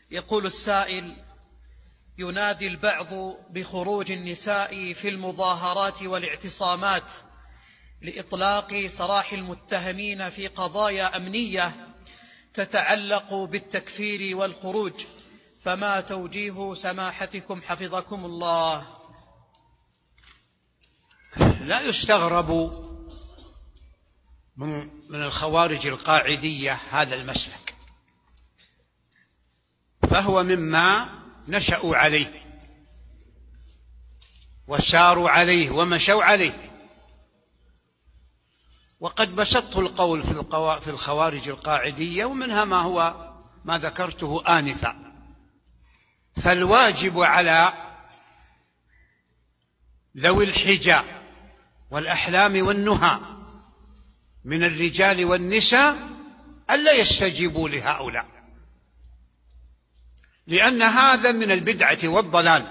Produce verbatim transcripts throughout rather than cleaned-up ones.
يقول السائل: ينادي البعض بخروج النساء في المظاهرات والاعتصامات لإطلاق سراح المتهمين في قضايا أمنية تتعلق بالتكفير والخروج، فما توجيه سماحتكم حفظكم الله؟ لا يستغرب من الخوارج القاعدية هذا المسلك، فهو مما نشأوا عليه وساروا عليه ومشوا عليه. وقد بسطت القول في الخوارج القاعدية، ومنها ما هو ما ذكرته آنفا. فالواجب على ذوي الحجى والأحلام والنهى من الرجال والنساء ألا يستجيبوا لهؤلاء، لأن هذا من البدعة والضلال.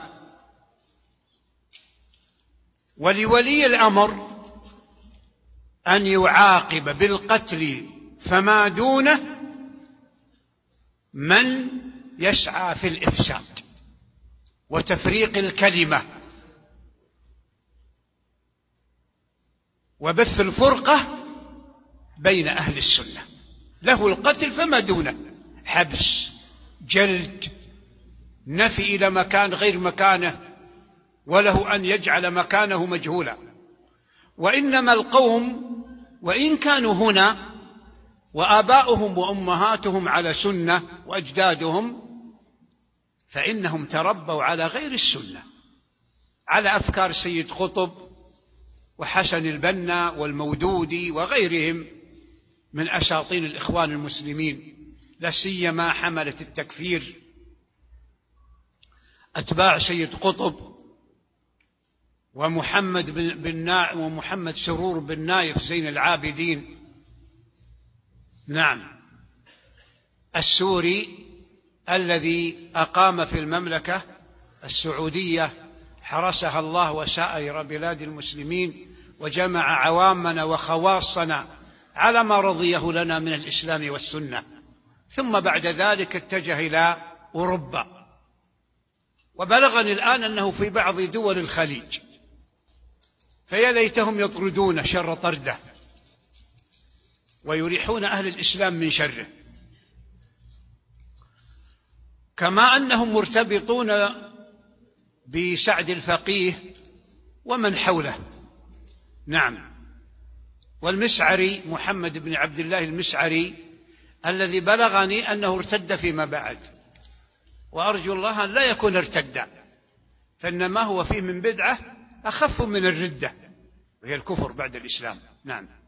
ولولي الأمر أن يعاقب بالقتل فما دونه من يسعى في الإفساد وتفريق الكلمة وبث الفرقة بين أهل السنة. له القتل فما دونه، حبس، جلد، نفي إلى مكان غير مكانه، وله أن يجعل مكانه مجهولا. وإنما القوم وإن كانوا هنا وآباؤهم وأمهاتهم على سنة وأجدادهم، فإنهم تربوا على غير السنة، على أفكار سيد قطب وحسن البنا والمودودي وغيرهم من أساطين الإخوان المسلمين، لا سيما حملة التكفير أتباع سيد قطب ومحمد بن ومحمد سرور بن نايف زين العابدين، نعم، السوري الذي أقام في المملكة السعودية حرسها الله وسائر بلاد المسلمين، وجمع عوامنا وخواصنا على ما رضيه لنا من الإسلام والسنة، ثم بعد ذلك اتجه إلى أوروبا. وبلغني الآن أنه في بعض دول الخليج، فيا ليتهم يطردون شر طرده ويريحون أهل الإسلام من شره، كما أنهم مرتبطون بسعد الفقيه ومن حوله. نعم، والمسعري محمد بن عبد الله المسعري الذي بلغني أنه ارتد فيما بعد، وأرجو الله أن لا يكون ارتد، فإنما هو فيه من بدعة أخف من الردة، وهي الكفر بعد الإسلام. نعم.